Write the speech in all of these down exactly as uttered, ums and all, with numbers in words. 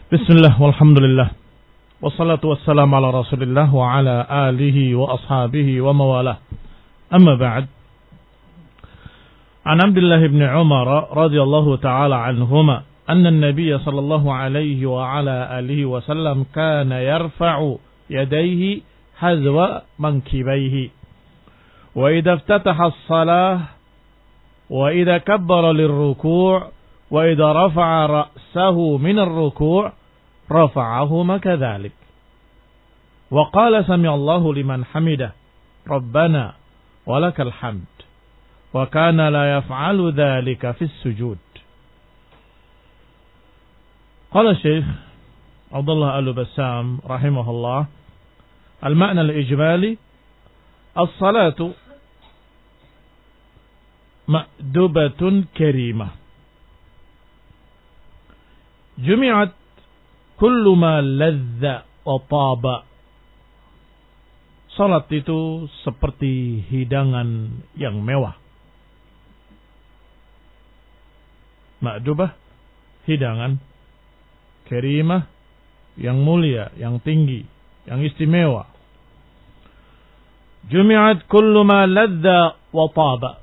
Bismillah walhamdulillah wassalatu wassalamu ala rasulillah wa ala alihi wa ashabihi wa mawalah. Amma ba'd. An Abdullah ibn Umar radhiyallahu ta'ala anhuma anna an-nabiy sallallahu alayhi wa ala alihi wa sallam kana yarfa'u yadayhi hazwa mankibayhi wa idha iftataha as-salah wa idha kabbara lir-ruku' وإذا رفع رأسه من الركوع رفعهما كذلك وقال سمع الله لمن حمده ربنا ولك الحمد وكان لا يفعل ذلك في السجود. قال الشيخ عبد الله آل بسام رحمه الله المعنى الإجمالي الصلاة مأدبة كريمة Jumi'at kullu ma ladza wa taba. Salat itu seperti hidangan yang mewah. Ma'dubah, hidangan. Karimah, yang mulia, yang tinggi, yang istimewa. Jumi'at kullu ma ladza wa taba.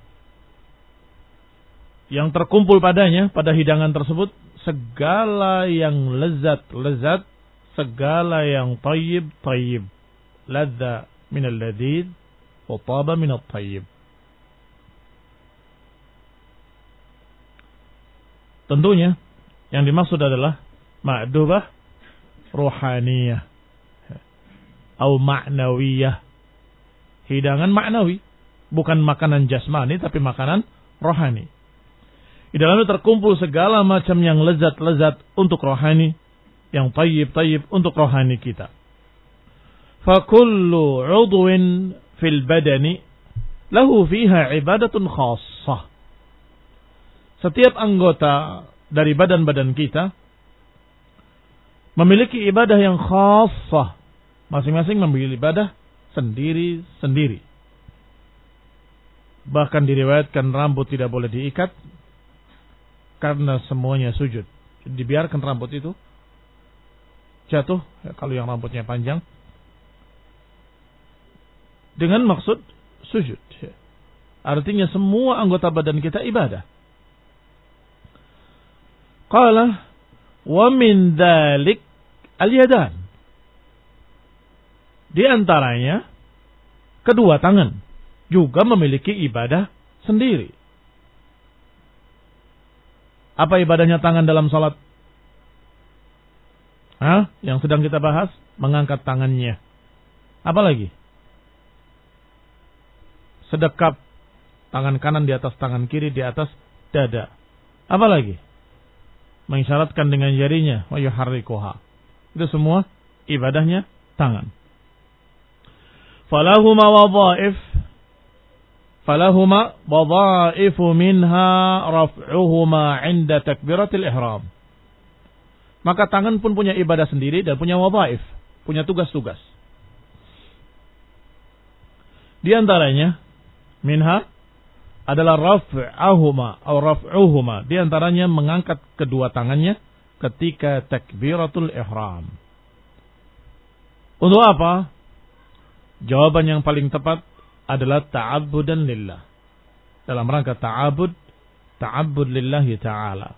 Yang terkumpul padanya, pada hidangan tersebut, segala yang lezat-lezat, segala yang tayyib-tayyib. Ladza minal ladhid, wa taba minal tayyib. Tentunya, yang dimaksud adalah ma'dubah ruhaniyah. Atau ma'nawiyah. Hidangan ma'nawi. Bukan makanan jasmani, tapi makanan rohani. Di dalamnya terkumpul segala macam yang lezat-lezat untuk rohani, yang tayyib-tayyib untuk rohani kita. Fakullu 'udwin fil badani lahu fiha ibadatun khassah. Setiap anggota dari badan-badan kita memiliki ibadah yang khassah. Masing-masing memiliki ibadah sendiri-sendiri. Bahkan diriwayatkan rambut tidak boleh diikat karena semuanya sujud. Dibiarkan rambut itu jatuh, ya, kalau yang rambutnya panjang, dengan maksud sujud. Ya. Artinya semua anggota badan kita ibadah. Qala wa min dzalik al-yadan. Di antaranya kedua tangan juga memiliki ibadah sendiri. Apa ibadahnya tangan dalam salat? Hah? Yang sedang kita bahas, mengangkat tangannya. Apa lagi? Sedekap, tangan kanan di atas tangan kiri, di atas dada. Apa lagi? Mengisyaratkan dengan jarinya, wa yuharrikuha. Itu semua ibadahnya tangan. Falahuma wadha'if Falahuma wadha'ifu minha raf'uhuma 'inda takbiratil ihram. Maka tangan pun punya ibadah sendiri dan punya wadha'if, punya tugas-tugas. Di antaranya minha adalah raf'uhuma atau raf'uhuma, di antaranya mengangkat kedua tangannya ketika takbiratul ihram. Untuk apa? Jawaban yang paling tepat adalah ta'abbudan lillah. Dalam rangka ta'abbud, ta'abbud lillahi ta'ala.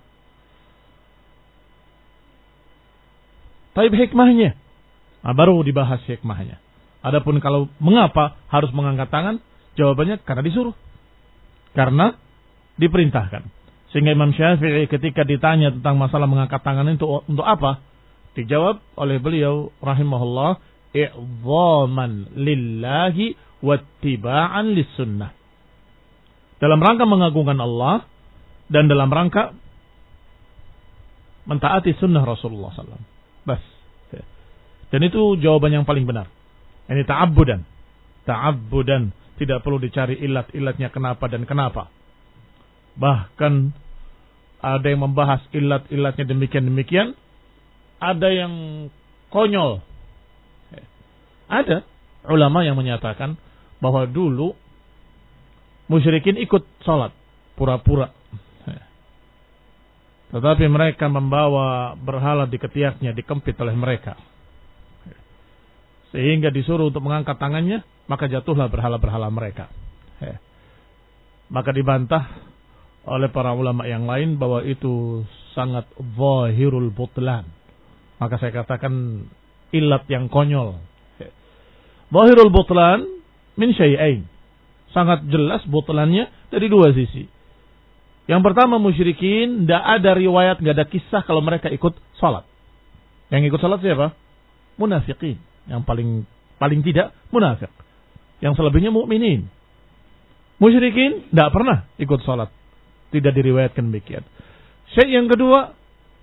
Taib hikmahnya. Nah, baru dibahas hikmahnya. Adapun kalau mengapa harus mengangkat tangan, jawabannya karena disuruh. Karena diperintahkan. Sehingga Imam Syafi'i ketika ditanya tentang masalah mengangkat tangan itu untuk apa? Dijawab oleh beliau rahimahullah, i'dhaman lillahi wattiba'an lis-sunnah. Dalam rangka mengagungkan Allah dan dalam rangka mentaati sunnah Rasulullah sallallahu alaihi wasallam. Bas. Dan itu jawaban yang paling benar. Ini ta'abbudan. Ta'abbudan. Tidak perlu dicari ilat-ilatnya kenapa dan kenapa. Bahkan ada yang membahas ilat-ilatnya demikian-demikian. Ada yang konyol. Ada ulama yang menyatakan bahwa dulu musyrikin ikut salat pura-pura. tetapi mereka membawa berhala di ketiaknya, dikempit oleh mereka. Sehingga disuruh untuk mengangkat tangannya, maka jatuhlah berhala-berhala mereka. Maka dibantah oleh para ulama yang lain bahwa itu sangat zahirul butlan. Maka saya katakan ilat yang konyol. Zahirul butlan min syai'ain. Sangat jelas butlannya dari dua sisi. Yang pertama, musyrikin tidak ada riwayat, tidak ada kisah kalau mereka ikut salat. Yang ikut salat siapa? Munafiqin. Yang paling paling tidak munafik. Yang selebihnya mukminin. Musyrikin tidak pernah ikut salat. Tidak diriwayatkan demikian. Syai' yang kedua,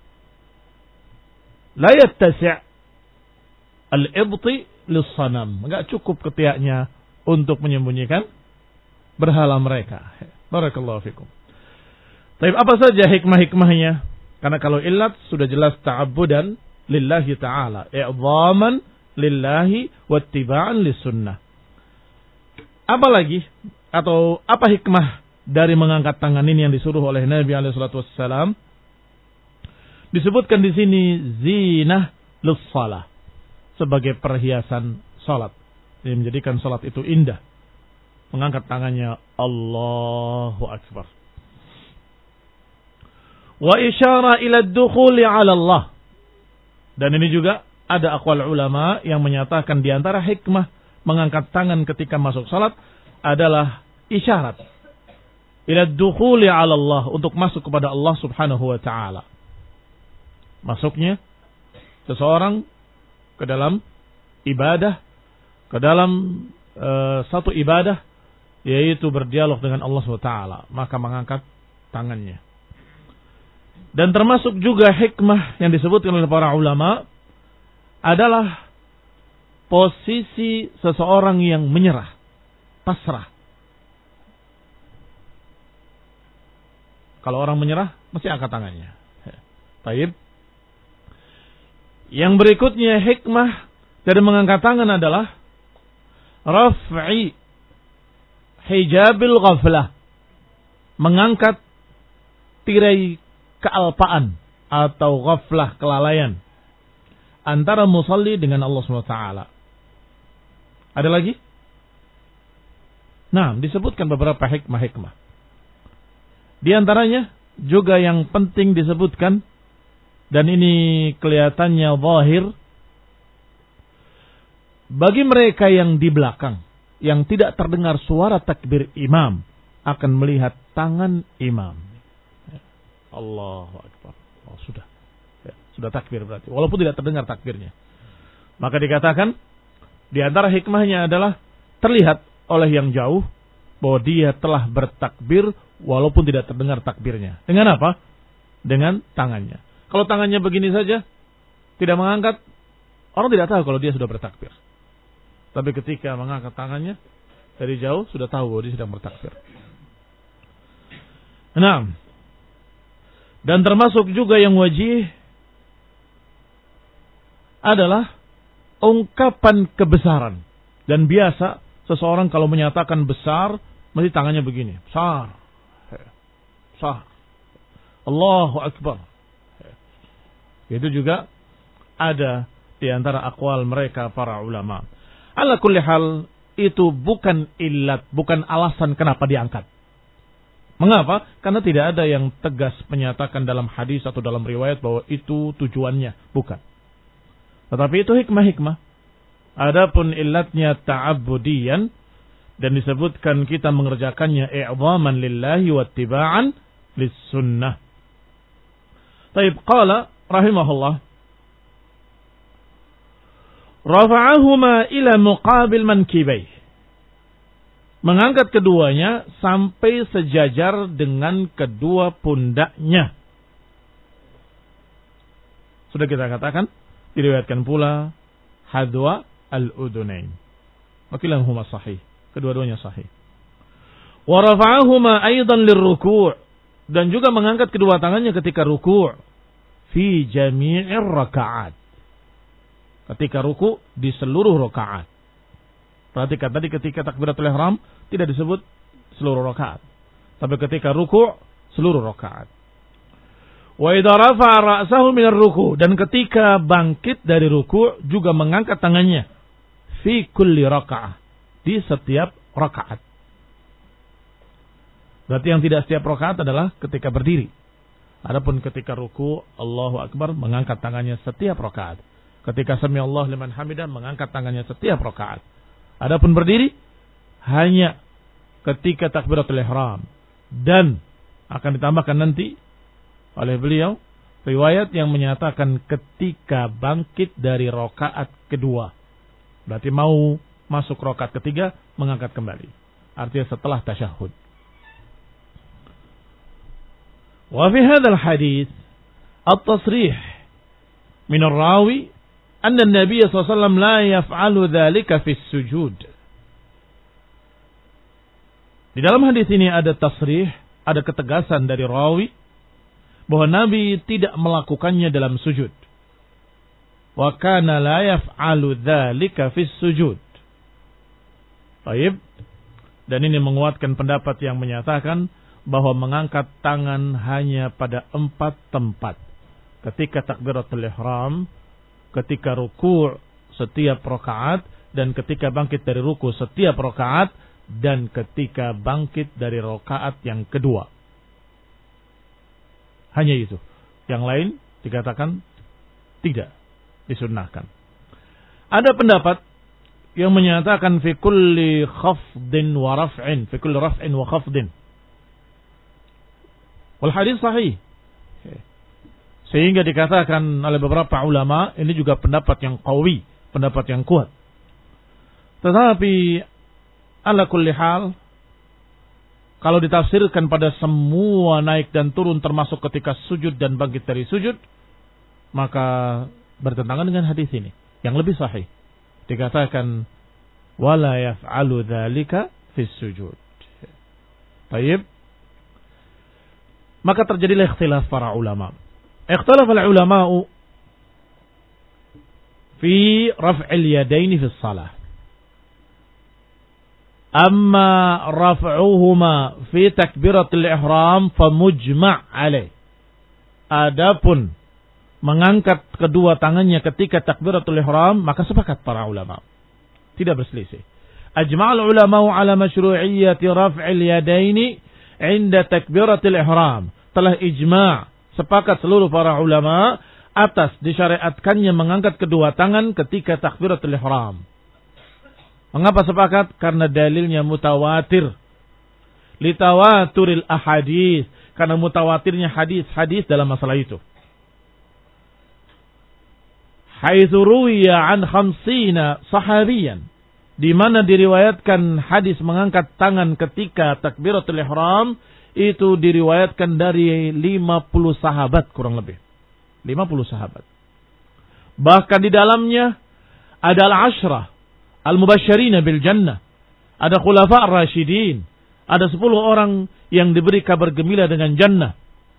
la yattasi' al-ibti lis-sanam. Enggak cukup ketiaknya untuk menyembunyikan berhala mereka. Barakallahu fikum. Tapi apa saja hikmah-hikmahnya? Karena kalau ilat sudah jelas ta'abbudan lillahi ta'ala, i'zaman lillahi wattiba'an lis-sunnah. Apa lagi? Atau apa hikmah dari mengangkat tangan ini yang disuruh oleh Nabi alaihi salatu wassalam? Disebutkan di sini zinah lis-shalah, sebagai perhiasan salat. Ini menjadikan salat itu indah. Mengangkat tangannya Allahu Akbar. Wa isyara ila ad-dukhuli 'ala Allah. Dan ini juga ada aqwal ulama yang menyatakan di antara hikmah mengangkat tangan ketika masuk salat adalah isyarat ila ad-dukhuli 'ala Allah, untuk masuk kepada Allah Subhanahu wa taala. Masuknya seseorang ke dalam ibadah, ke dalam uh, satu ibadah, yaitu berdialog dengan Allah subhanahu wa taala, maka mengangkat tangannya. Dan termasuk juga hikmah yang disebutkan oleh para ulama adalah posisi seseorang yang menyerah, pasrah. Kalau orang menyerah, mesti angkat tangannya. Baik. Yang berikutnya hikmah dari mengangkat tangan adalah raf'i hijabil ghaflah, mengangkat tirai kealpaan atau ghaflah, kelalaian antara musalli dengan Allah subhanahu wa taala. Ada lagi? Nah, disebutkan beberapa hikmah-hikmah. Di antaranya juga yang penting disebutkan, dan ini kelihatannya zahir bagi mereka yang di belakang, yang tidak terdengar suara takbir imam, akan melihat tangan imam. Allahu Akbar. Oh, sudah. Ya, sudah takbir berarti. Walaupun tidak terdengar takbirnya. Maka dikatakan, di antara hikmahnya adalah terlihat oleh yang jauh bahwa dia telah bertakbir walaupun tidak terdengar takbirnya. Dengan apa? Dengan tangannya. Kalau tangannya begini saja, tidak mengangkat, orang tidak tahu kalau dia sudah bertakbir. Tapi ketika mengangkat tangannya, dari jauh sudah tahu bahwa dia sedang bertakbir. Nah, dan termasuk juga yang wajib adalah ungkapan kebesaran. Dan biasa seseorang kalau menyatakan besar, mesti tangannya begini. Besar. Besar. Allahu Akbar. Itu juga ada di antara aqwal mereka para ulama. Ala kulli hal, itu bukan illat, bukan alasan kenapa diangkat. Mengapa? Karena tidak ada yang tegas menyatakan dalam hadis atau dalam riwayat bahwa itu tujuannya. Bukan. Tetapi itu hikmah-hikmah. Adapun illatnya ta'abbudiyan, dan disebutkan kita mengerjakannya i'zaman lillahi wattiba'an lis-sunnah. Taib qala rahimahullah, rafa'ahuma ila muqabil mankibaih, mengangkat keduanya sampai sejajar dengan kedua pundaknya. Sudah kita katakan, diriwayatkan pula hadwa al-udunain. Wakilahuma sahih, kedua-duanya sahih. Wa rafa'ahuma aidan lirruku', dan juga mengangkat kedua tangannya ketika ruku'. Fi jami'ir raka'at, ketika ruku di seluruh rakaat. Perhatikan tadi ketika takbiratul ihram tidak disebut seluruh rakaat, tapi ketika ruku seluruh rakaat. Wa idza rafa'a ra'sahu minar ruku', dan ketika bangkit dari ruku' juga mengangkat tangannya. Fi kulli raka'ah, di setiap rakaat. Berarti yang tidak setiap rakaat adalah ketika berdiri. Adapun ketika ruku', Allahu Akbar, mengangkat tangannya setiap rakaat. Ketika sami Allah liman hamidah, mengangkat tangannya setiap rakaat. Adapun berdiri hanya ketika takbiratul ihram, dan akan ditambahkan nanti oleh beliau riwayat yang menyatakan ketika bangkit dari rakaat kedua. Berarti mau masuk rakaat ketiga, mengangkat kembali. Artinya setelah tasyahud. Wa fi hadzal hadits at-tasrih min ar-rawi anna an-nabiy sallallahu alaihi wasallam la yaf'alu dzalika fi sujud. Di dalam hadis ini ada tasrih, ada ketegasan dari rawi bahwa Nabi tidak melakukannya dalam sujud. Wa kana la yaf'alu dzalika fi sujud. Baik. Dan ini menguatkan pendapat yang menyatakan bahwa mengangkat tangan hanya pada empat tempat. Ketika takbiratul ihram, ketika ruku' setiap rakaat, dan ketika bangkit dari ruku' setiap rakaat, dan ketika bangkit dari rakaat yang kedua. Hanya itu. Yang lain dikatakan tidak disunnahkan. Ada pendapat yang menyatakan fi kulli khafdin wa raf'in, fi kulli raf'in wa khafdin. Wal hadis sahih. Sehingga dikatakan oleh beberapa ulama, ini juga pendapat yang qawi, pendapat yang kuat. Tetapi ala kulli hal, kalau ditafsirkan pada semua naik dan turun termasuk ketika sujud dan bangkit dari sujud, maka bertentangan dengan hadis ini yang lebih sahih. Dikatakan wala yaf'alu dzalika fi sujud. Baik. Maka terjadilah ikhtilaf para ulama. Ikhtilaf al-ulama fi raf'il yadaini fi shalah. Amma raf'uhuma fi takbiratul ihram famujma' alaih. Adapun mengangkat kedua tangannya ketika takbiratul ihram, maka sepakat para ulama. Tidak berselisih. Ajma'al ulama ala masyru'iyyati raf'il yadaini 'inda takbiratul ihram. Telah ijma', sepakat seluruh para ulama atas disyariatkannya mengangkat kedua tangan ketika takbiratul ihram. Mengapa sepakat? Karena dalilnya mutawatir. Litawaturil ahadits, karena mutawatirnya hadis-hadis dalam masalah itu. Haitsu ruwiya an khamsina sahabiyan, di mana diriwayatkan hadis mengangkat tangan ketika takbiratul ihram itu diriwayatkan dari lima puluh sahabat kurang lebih. lima puluh sahabat. Bahkan di dalamnya ada al-ashrah al-mubasysyirina bil jannah. Ada khulafa ar-rasyidin. Ada sepuluh orang yang diberi kabar gembira dengan jannah.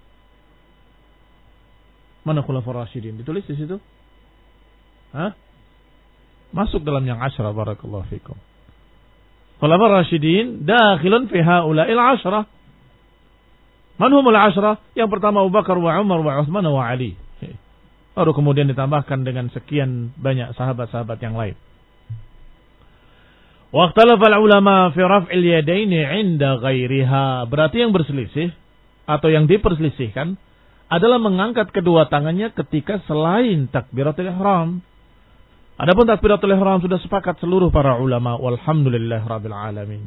Mana khulafa ar-rasyidin? Ditulis di situ? Hah? Masuk dalam yang asyrah, barakallahu fikum. Khulafa ar-rasyidin dakhilun fi haula'il asyrah. Man humul asyrah? Yang pertama Abu Bakar wa Umar wa Utsman wa Ali. Baru kemudian ditambahkan dengan sekian banyak sahabat-sahabat yang lain. Wa ikhtalafa al-ulama fi raf'il yadaini 'inda ghairiha. Berarti yang berselisih atau yang diperselisihkan adalah mengangkat kedua tangannya ketika selain takbiratul ihram. Adapun takbiratul ihram sudah sepakat seluruh para ulama, walhamdulillahirabbil alamin.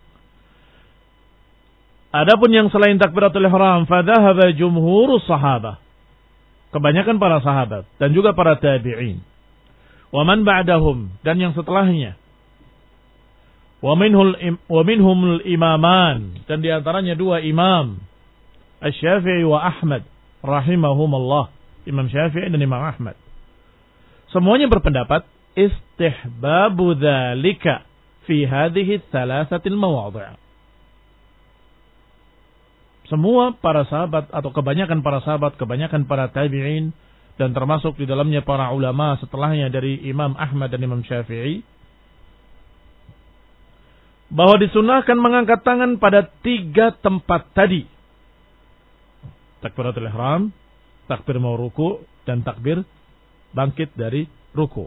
Adapun yang selain takbiratul ihram, fadhahaba jumhurus sahabah. Kebanyakan para sahabat dan juga para tabi'in. Wa man ba'dahum, dan yang setelahnya. Wa minhul wa minhumul imaman, dan di antaranya dua imam, Asy-Syafi'i wa Ahmad rahimahumullah, Imam Syafi'i dan Imam Ahmad. Semuanya berpendapat istihbabu dzalika fi hadhihi thalathatil mawadhi'. Semua para sahabat atau kebanyakan para sahabat, kebanyakan para tabi'in, dan termasuk di dalamnya para ulama setelahnya dari Imam Ahmad dan Imam Syafi'i, bahwa disunahkan mengangkat tangan pada tiga tempat tadi. Takbiratul ihram, Takbir mau ruku dan takbir bangkit dari ruku.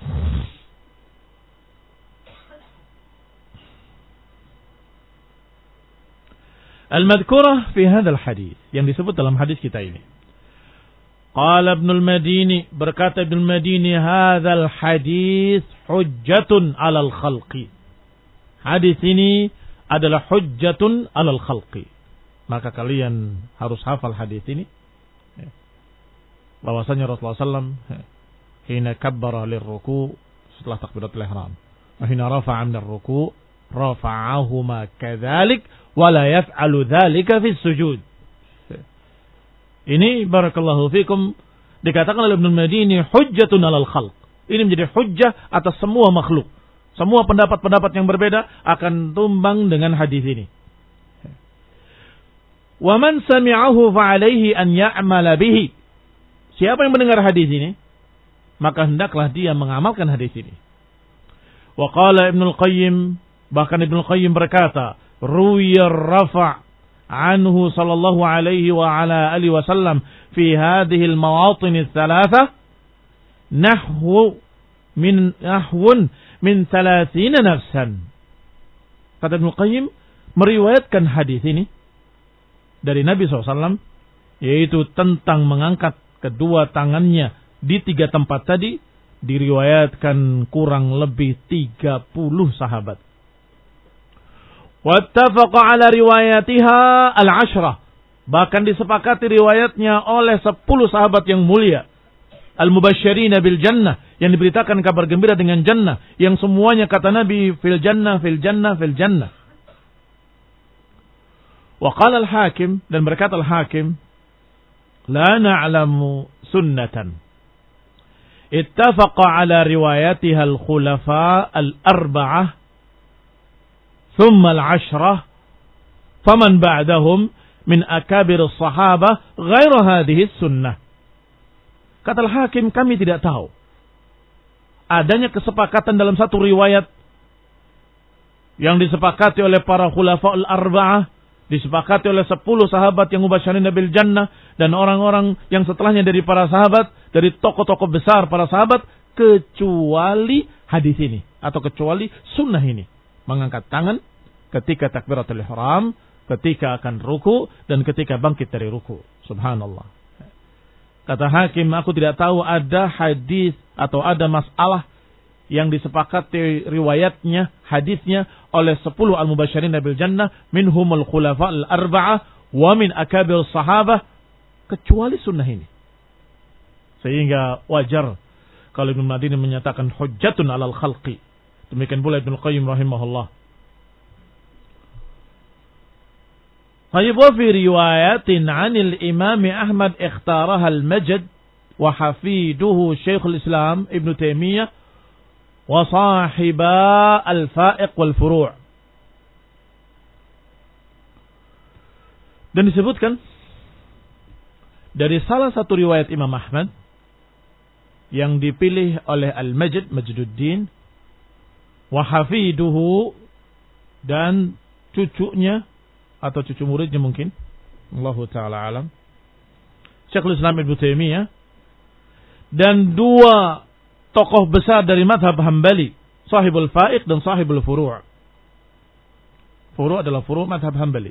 Al-madhkurah fi hadzal hadis, yang disebut dalam hadis kita ini. Qala Ibnu al-Madini, berkata Ibnu al-Madini, hadzal hadis hujjatun 'alal khalqi. Hadis ini adalah hujjatun 'alal khalqi. Maka kalian harus hafal hadis ini. Bahwasanya Rasulullah sallallahu alaihi wasallam hina kabbara lirruku, setelah takbiratul ihram, wa hina rafa'a min ar-ruku' rafa'ahuma kadzalik wa la yaf'alu dzalika fi sujud. Ini barakallahu fikum dikatakan oleh Ibnu Madini hujjatun 'alal khalq. Ini menjadi hujjah atas semua makhluk. Semua pendapat-pendapat yang berbeda akan tumbang dengan hadis ini. Wa man sami'ahu fa 'alaihi an ya'mala bihi. Siapa yang mendengar hadis ini, maka hendaklah dia mengamalkan hadis ini. Wa qala Ibnu Al-Qayyim, bahkan Ibnu Al-Qayyim berkata, ruwiya rafa' anhu sallallahu alaihi wa ala alihi wasallam fi hadhihi al-mawatin ats-tsalatsa nahwu min nahwun min thalathina nafsan. Kata Ibnu Al-Qayyim, meriwayatkan hadis ini dari Nabi shallallahu alaihi wasallam, yaitu tentang mengangkat kedua tangannya di tiga tempat tadi, diriwayatkan kurang lebih tiga puluh sahabat. Wattafaqa ala riwayatiha al-ashrah. Bahkan disepakati riwayatnya oleh sepuluh sahabat yang mulia. Al-mubasysyirina bil jannah, yang diberitakan kabar gembira dengan jannah, yang semuanya kata Nabi fil jannah, fil jannah, fil jannah. Wa qala al-Hakim, dan berkata al-Hakim, la na'lamu sunnatan ittafaqa ala riwayatiha al-khulafa al-arba'ah thumma al-ashrah faman ba'dahum min akabir as-sahabah ghaira hadhihi sunnah. Kata al-Hakim, kami tidak tahu adanya kesepakatan dalam satu riwayat yang disepakati oleh para khulafa al-arba'ah, disepakati oleh sepuluh sahabat yang mubasysyirin bil jannah, dan orang-orang yang setelahnya dari para sahabat, dari tokoh-tokoh besar para sahabat, kecuali hadis ini atau kecuali sunnah ini, mengangkat tangan ketika takbiratul ihram, ketika akan ruku, dan ketika bangkit dari ruku. Subhanallah. Kata Hakim, aku tidak tahu ada hadis atau ada masalah yang disepakati riwayatnya, hadisnya oleh sepuluh al-mubasysyirin bil jannah, minhumul khulafa al-arba'ah wa min akabir sahabah, kecuali sunnah ini. Sehingga wajar kalau Ibnu Madini menyatakan hujjatun 'alal khalqi. Demikian pula Ibnu Qayyim rahimahullah. Tayyib, wa fi riwayatin 'anil Imam Ahmad ikhtaraha al-Majd wa hafiduhu Syekhul Islam Ibnu Taimiyah wa sahiba al-Fa'iq wal Furu'. Dan disebutkan dari salah satu riwayat Imam Ahmad yang dipilih oleh Al-Majd, Majduddin, wa hafiduhu, dan cucunya atau cucu muridnya mungkin, Allahu ta'ala alam, Syekhul Islam Ibnu Taimiyah, dan dua tokoh besar dari mazhab Hambali, Sahibul Fa'iq dan Sahibul Furu'. Furu' adalah furu' mazhab Hambali.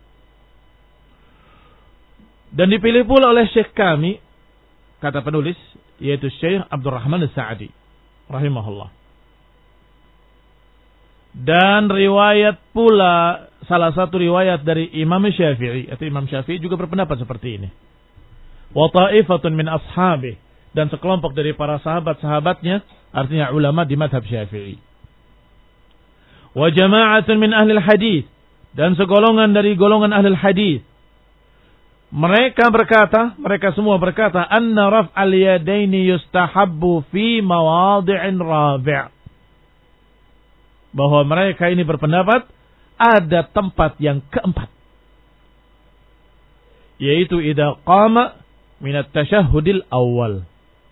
Dan dipilih pula oleh Syekh kami, kata penulis, yaitu Syekh Abdurrahman As-Sa'di rahimahullah. Dan riwayat pula, salah satu riwayat dari Imam Syafi'i, atau Imam Syafi'i juga berpendapat seperti ini. Wa ta'ifatun min ashabi, dan sekelompok dari para sahabat-sahabatnya, artinya ulama di mazhab Syafi'i. Wa jama'atun min ahli hadis, dan segolongan dari golongan ahli hadis. Mereka berkata, mereka semua berkata, anna raf'al yadaini yustahabbu fi mawadhi'in rabi'. Bahwa mereka ini berpendapat ada tempat yang keempat, yaitu idza qama min at-tasyahhudil awal.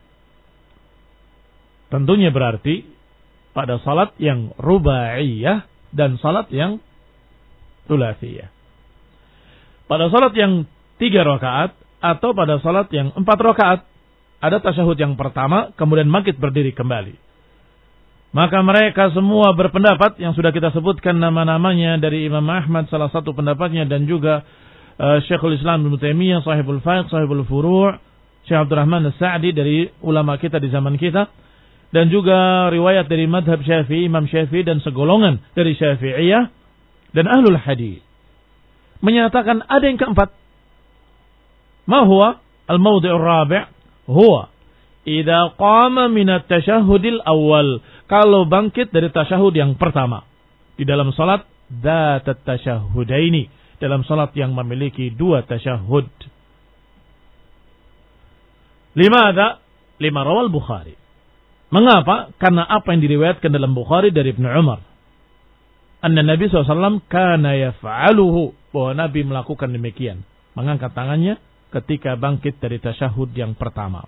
Tentunya berarti pada salat yang rubaiyah dan salat yang thulatsiyah. Pada salat yang tiga rakaat atau pada salat yang empat rakaat. Ada tasyahud yang pertama, kemudian bangkit berdiri kembali. Maka mereka semua berpendapat, yang sudah kita sebutkan nama-namanya dari Imam Ahmad, salah satu pendapatnya, dan juga uh, Syekhul Islam Ibnu Taimiyah, Sahibul Fiqh, Sahibul Furu', Syekh Abdurrahman As-Sa'di dari ulama kita di zaman kita, dan juga riwayat dari madhab Syafi'i, Imam Syafi'i, dan segolongan dari Syafi'iyah, dan Ahlul Hadis menyatakan ada yang keempat. Ma huwa al-mawdi'ur rabi'? Huwa idza qama min at-tasyahhudil awal, kalau bangkit dari tasyahud yang pertama di dalam salat dzat at-tasyahhudaini, dalam salat yang memiliki dua tasyahud. Limadza? Lima rawal Bukhari. Mengapa? Karena apa yang diriwayatkan dalam Bukhari dari Ibnu Umar. Anna Nabi sallallahu alaihi wasallam kana yaf'aluhu, bahwa Nabi melakukan demikian, mengangkat tangannya ketika bangkit dari tasyahud yang pertama.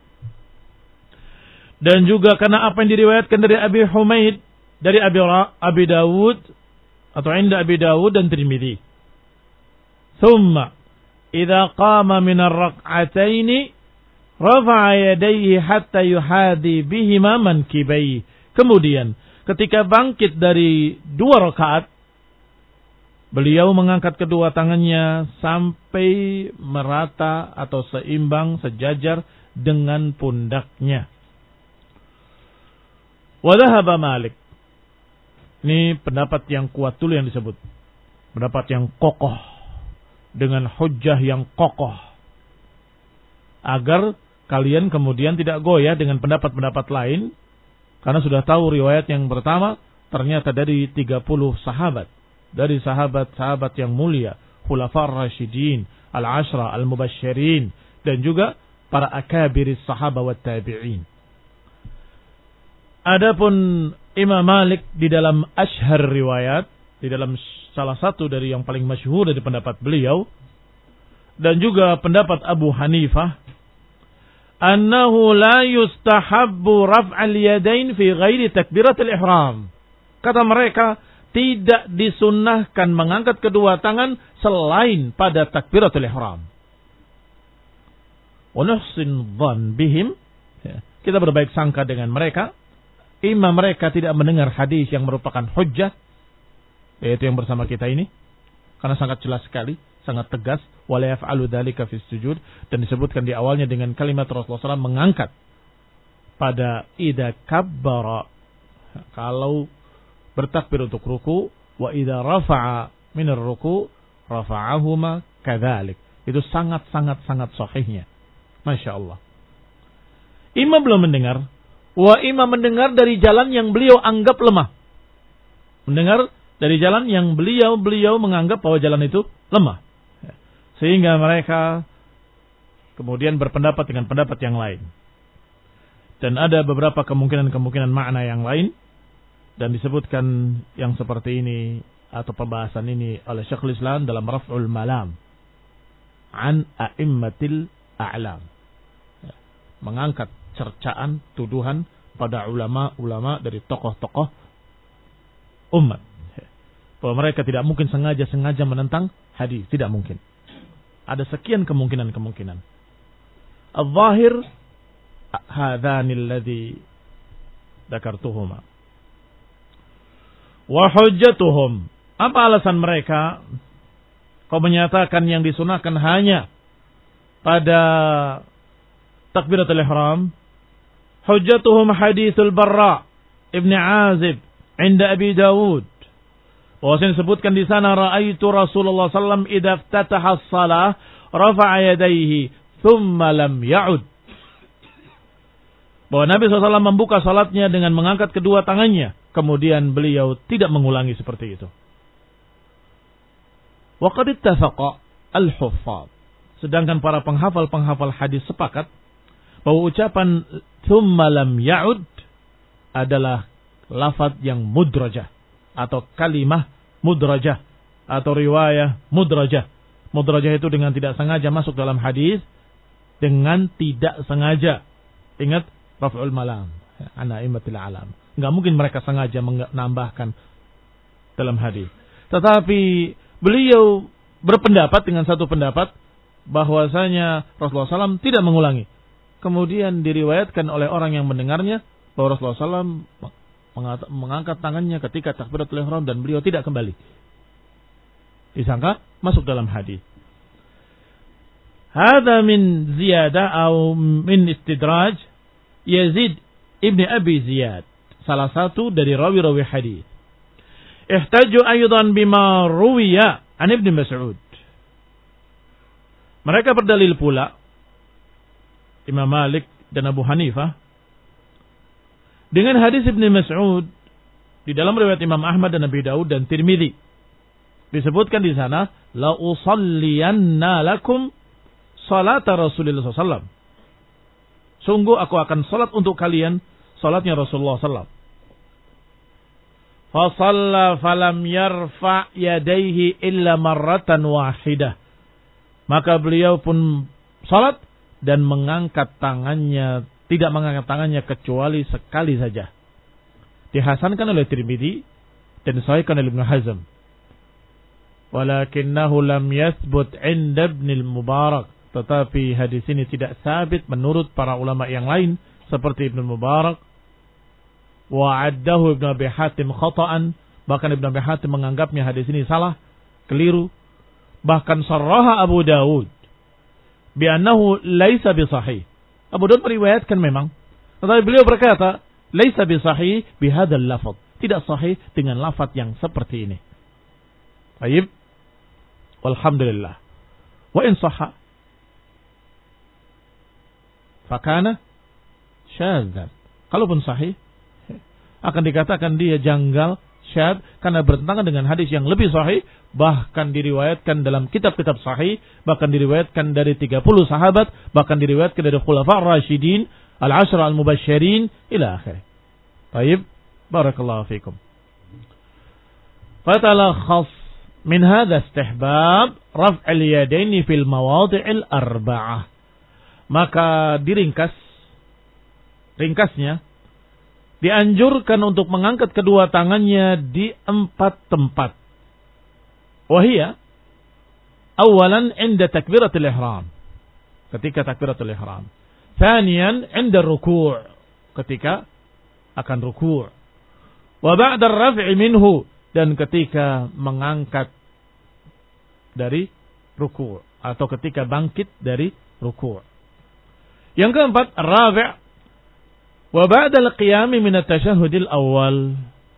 Dan juga karena apa yang diriwayatkan dari Abi Humaid, dari Abi, Abi Dawud, atau inda Abi Dawud dan Tirmidzi. Thumma idza qama min ar-rak'ataini rafa'a yadayhi hatta yuhadi bihima mankibai. Kemudian ketika bangkit dari dua rakaat, beliau mengangkat kedua tangannya sampai merata atau seimbang, sejajar dengan pundaknya. Wa dhahaba Malik. Ini pendapat yang kuat dulu yang disebut. Pendapat yang kokoh. Dengan hujjah yang kokoh. Agar kalian kemudian tidak goyah dengan pendapat-pendapat lain. Karena sudah tahu riwayat yang pertama ternyata dari tiga puluh sahabat. Dari sahabat-sahabat yang mulia, Khulafar Rasyidin, Al-Ashra, Al-Mubashirin, dan juga para akabiris sahabat wa tabi'in. Adapun Imam Malik di dalam Ashhar riwayat, di dalam salah satu dari yang paling masyhur dari pendapat beliau, dan juga pendapat Abu Hanifah, annahu la yustahabbu raf'al yadain fi ghairi takbiratul ihram. Kata mereka, tidak disunnahkan mengangkat kedua tangan selain pada takbiratul ihram. Wa nuhsin dhann bihim. Kita berbaik sangka dengan mereka. Imam mereka tidak mendengar hadis yang merupakan hujjah, yaitu yang bersama kita ini, karena sangat jelas sekali, sangat tegas. Wa la yaf'alu dzalika fis sujud, dan disebutkan di awalnya dengan kalimat Rasulullah shallallahu alaihi wasallam mengangkat pada idza kabbara, kalau bertakbir untuk ruku, wa idza rafa'a minar ruku rafa'ahuma kadzalik. Itu sangat-sangat sangat sahihnya. Masya Allah. Imam belum mendengar, wa imam mendengar dari jalan yang beliau anggap lemah. Mendengar dari jalan yang beliau beliau menganggap bahwa jalan itu lemah. Sehingga mereka kemudian berpendapat dengan pendapat yang lain. Dan ada beberapa kemungkinan-kemungkinan makna yang lain. Dan disebutkan yang seperti ini atau pembahasan ini oleh Syekhul Islam dalam Raf'ul Malam an a'immatil a'lam. Mengangkat cercaan, tuduhan pada ulama-ulama dari tokoh-tokoh umat. Bahwa mereka tidak mungkin sengaja-sengaja menentang hadis. Tidak mungkin. Ada sekian kemungkinan-kemungkinan. Al-zahir hadhanil ladzi dzakartuhuma. Wa hujjatuhum. Apa alasan mereka? Kau menyatakan yang disunahkan hanya pada takbiratul ihram. Hujjatuhum hadithul Barra Ibn Azib inda Abi Dawud. Bahwasanya disebutkan di sana, ra'aitu Rasulullah sallallahu alaihi wasallam idza iftataha as-shalah rafa'a yadayhi thumma lam ya'ud. Bahwa Nabi shallallahu alaihi wasallam membuka salatnya dengan mengangkat kedua tangannya, kemudian beliau tidak mengulangi seperti itu. Wa qad ittafaqa al-huffaz. Sedangkan para penghafal-penghafal hadis sepakat bahwa ucapan thumma lam ya'ud adalah lafaz yang mudrajah atau kalimah mudrajah atau riwayah mudrajah. Mudrajah itu dengan tidak sengaja masuk dalam hadis, dengan tidak sengaja. Ingat Raf'ul Malam an a'immatil a'lam. Enggak mungkin mereka sengaja menambahkan dalam hadis. Tetapi beliau berpendapat dengan satu pendapat bahwasanya Rasulullah shallallahu alaihi wasallam tidak mengulangi. Kemudian diriwayatkan oleh orang yang mendengarnya bahwa Rasulullah shallallahu alaihi wasallam mengangkat tangannya ketika takbiratul ihram dan beliau tidak kembali. Disangka masuk dalam hadis. Hada min ziyadah atau min istidraj Yazid ibni Abi Ziyad, salah satu dari rawi-rawi hadis. Ihtaju aydan bima ruwiya an Ibnu Mas'ud. Mereka berdalil pula, Imam Malik dan Abu Hanifah, dengan hadis Ibnu Mas'ud di dalam riwayat Imam Ahmad dan Abi Daud dan Tirmidzi. Disebutkan di sana, la usalliyanna lakum salata Rasulullah sallallahu alaihi wasallam. Sungguh aku akan salat untuk kalian salatnya Rasulullah sallallahu alaihi wasallam. Fa shalla falam yarfa yadayhi illa marratan wahidah. Maka beliau pun salat dan mengangkat tangannya, tidak mengangkat tangannya kecuali sekali saja. Dihasankan oleh Tirmidzi dan disahihkan oleh Ibnu Hazm. Walakinnahu lam yathbut 'inda Ibn al-Mubarak. Tetapi hadis ini tidak sabit menurut para ulama yang lain seperti Ibn al-Mubarak. Wa'addahu Ibn Abi Hatim khata'an. Bahkan Ibn Abi Hatim menganggapnya hadis ini salah, keliru. Bahkan sarraha Abu Dawud bi'annahu laisa bisahih. Abu Dawud meriwayatkan memang, tetapi beliau berkata, laisa bisahih bihadzal lafaz. Tidak sahih dengan lafaz yang seperti ini. Baik. Walhamdulillah. Wa in sahha fakana syadzan. Kalaupun sahih akan dikatakan dia janggal, syadz, karena bertentangan dengan hadis yang lebih sahih, bahkan diriwayatkan dalam kitab-kitab sahih, bahkan diriwayatkan dari tiga puluh sahabat, bahkan diriwayatkan dari khulafa ar-rasyidin, al-ashra al-mubasysyirin ila akhir. Baik, barakallahu fikum. Fatalakhas min hadha istihbab raf' al-yadaini fil mawadhi' al-arba'ah. Maka diringkas, ringkasnya, dianjurkan untuk mengangkat kedua tangannya di empat tempat. Wahia, awalan inda takbiratul ihram, ketika takbiratul ihram. Thaniyan inda ruku', ketika akan ruku'. Wa ba'da ar-raf'i minhu, dan ketika mengangkat dari ruku' atau ketika bangkit dari ruku'. Yang keempat, rafi' wa ba'da al-qiyami min at-tashahhudil awal,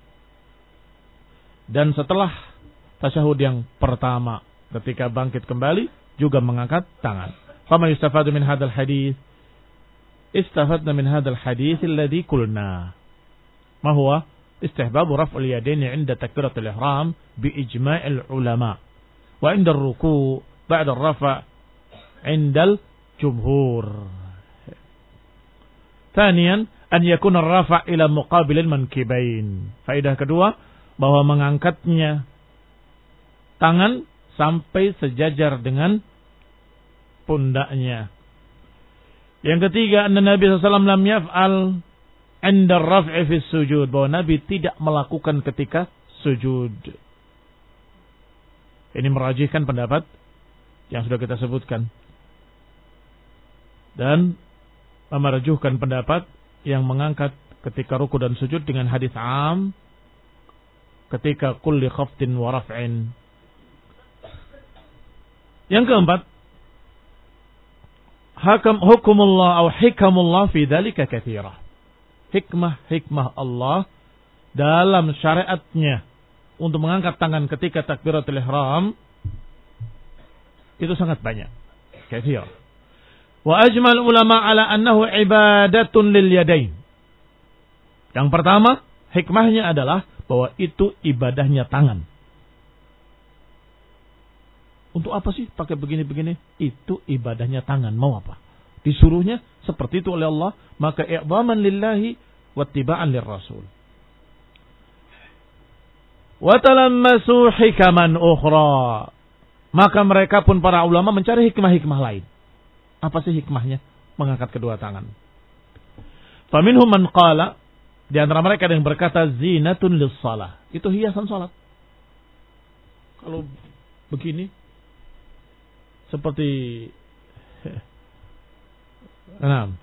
dan setelah tasyahud yang pertama ketika bangkit kembali juga mengangkat tangan. Fama yustafadu min hadzal hadits? Istafadna min hadzal hadits alladhi qulna. Ma huwa istihbab raf'ul yadaini 'inda takbiratul ihram bi ijma'il ulama wa 'inda ar-ruku' ba'da ar-raf' 'inda al-jumhur. Thaniyan an yakuna ar-raf' ila muqabil al-mankibain. Faedah kedua, bahwa mengangkatnya tangan sampai sejajar dengan pundaknya. Yang ketiga, anna Nabi sallallahu alaihi wasallam lam yaf'al 'inda ar-raf'i fi sujud, bahwa Nabi tidak melakukan ketika sujud. Ini merajihkan pendapat yang sudah kita sebutkan dan merajuhkan pendapat yang mengangkat ketika ruku dan sujud dengan hadis am ketika kulli khaftin wa raf'in. Yang keempat, hakam hukumullah atau hikamullah fi dzalika katsira. Hikmah-hikmah Allah dalam syariatnya untuk mengangkat tangan ketika takbiratul ihram itu sangat banyak. Katsira. Wa ajmal ulama ala annahu ibadatun lil yadain. Yang pertama, hikmahnya adalah bahwa itu ibadahnya tangan. Untuk apa sih pakai begini-begini? Itu ibadahnya tangan. Mau apa? Disuruhnya seperti itu oleh Allah, maka i'dhaman lillahi wattiba'an lirrasul. Wa talammasu hikaman ukhra. Maka mereka pun para ulama mencari hikmah-hikmah lain. Apa sih hikmahnya mengangkat kedua tangan? Faminhum man qala, di antara mereka ada yang berkata zinatun lis-shalah. Itu hiasan salat. Kalau begini seperti enam.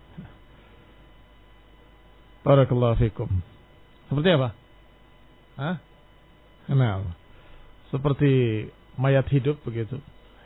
Barakallahu fikum. Seperti apa? Hah? Enam. Seperti mayat hidup begitu.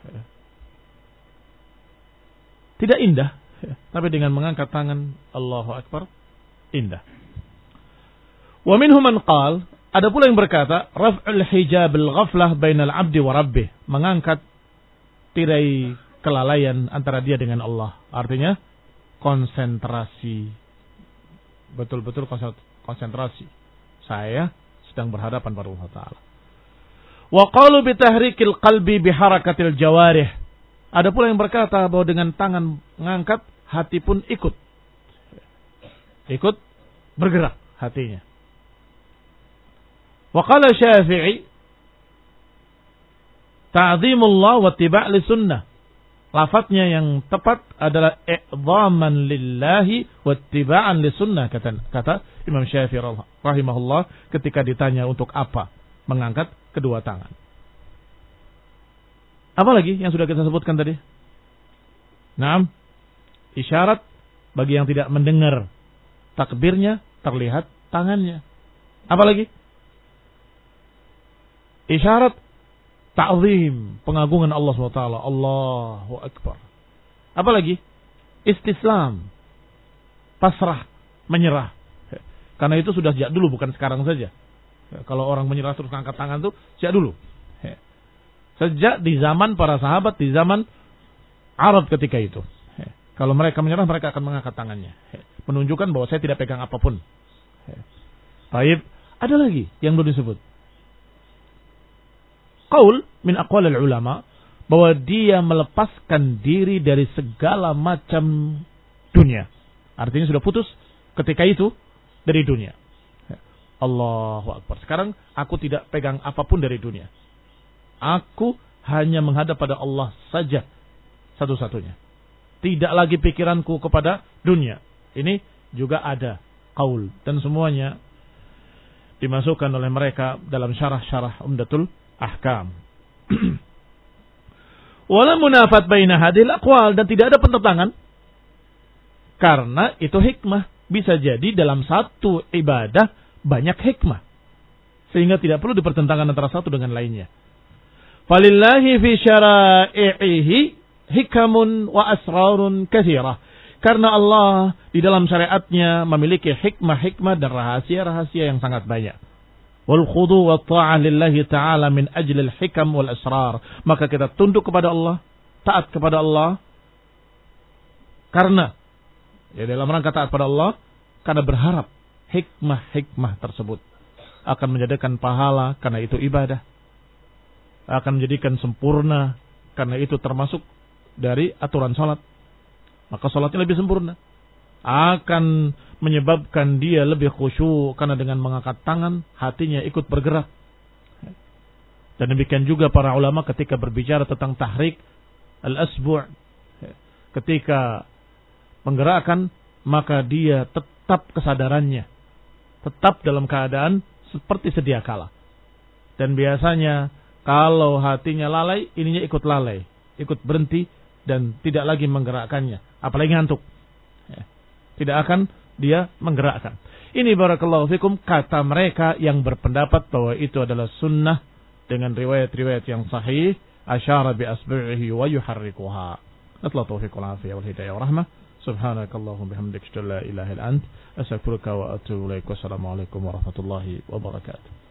Tidak indah, tapi dengan mengangkat tangan Allahu Akbar indah. Wa minhum man qala, ada pula yang berkata raf'ul hijab al-ghaflah bainal 'abdi wa rabbih, mengangkat tirai kelalaian antara dia dengan Allah. Artinya konsentrasi. Betul-betul konsentrasi. Saya sedang berhadapan pada Allah Ta'ala. Wa qalu bi tahrikil qalbi bi harakatil jawarih. Ada pula yang berkata bahwa dengan tangan mengangkat, hati pun ikut. Ikut bergerak hatinya. Wa qala Syafi'i ta'zimullah wa ittiba' li sunnah. Lafadznya yang tepat adalah i'dhaman lillahi wa ittiba'an li sunnah, kata, kata Imam Syafi'i rahimahullah ketika ditanya untuk apa mengangkat kedua tangan. Apa lagi yang sudah kita sebutkan tadi? Naam, isyarat bagi yang tidak mendengar takbirnya terlihat tangannya. Apa lagi? Isyarat ta'zim, pengagungan Allah subhanahu wa taala, Allahu Akbar. Apa lagi? Istislam, pasrah, menyerah. Karena itu sudah sejak dulu, bukan sekarang saja. Kalau orang menyerah terus angkat tangan itu sejak dulu. Sejak di zaman para sahabat, di zaman Arab ketika itu. Kalau mereka menyerah, mereka akan mengangkat tangannya. Menunjukkan bahwa saya tidak pegang apapun. Baik, ada lagi yang belum disebut. Qaul min aqwalil ulama, bahwa dia melepaskan diri dari segala macam dunia. Artinya sudah putus ketika itu dari dunia. Allahu Akbar. Sekarang aku tidak pegang apapun dari dunia. Aku hanya menghadap pada Allah saja satu-satunya. Tidak lagi pikiranku kepada dunia. Ini juga ada qaul, dan semuanya dimasukkan oleh mereka dalam syarah-syarah Umdatul Ahkam. Wala munafat baina hadhil aqwal, dan tidak ada penentangan karena itu hikmah. Bisa jadi dalam satu ibadah banyak hikmah sehingga tidak perlu dipertentangkan antara satu dengan lainnya. Falillahi fi syara'ihi hikamun wa asrarun katsirah. Karena Allah di dalam syariatnya memiliki hikmah-hikmah dan rahasia-rahasia yang sangat banyak. Wal khudu wa ta'ah lillahi ta'ala min ajlil hikam wal asrar. Maka kita tunduk kepada Allah, taat kepada Allah karena ya dalam rangka taat pada Allah, karena berharap hikmah-hikmah tersebut akan menjadikan pahala karena itu ibadah, akan menjadikan sempurna karena itu termasuk dari aturan salat, maka salatnya lebih sempurna, akan menyebabkan dia lebih khusyuk karena dengan mengangkat tangan hatinya ikut bergerak. Dan demikian juga para ulama ketika berbicara tentang tahrik al-asbu', ketika penggerakan, maka dia tetap kesadarannya, tetap dalam keadaan seperti sedia kala. Dan biasanya kalau hatinya lalai, ininya ikut lalai, ikut berhenti dan tidak lagi menggerakkannya, apalagi ngantuk. Tidak akan dia menggerakkan. Ini barakallahu fikum kata mereka yang berpendapat bahwa itu adalah sunnah dengan riwayat-riwayat yang sahih, asyara bi asbi'ihi wa yuharrikuha. Nasallahu taufiq wal afiyah wal hidayah wa rahmah. Subhanakallahumma bihamdika la ilaha illa anta astaghfiruka wa atubu ilaik. Wassalamu alaikum warahmatullahi wabarakatuh.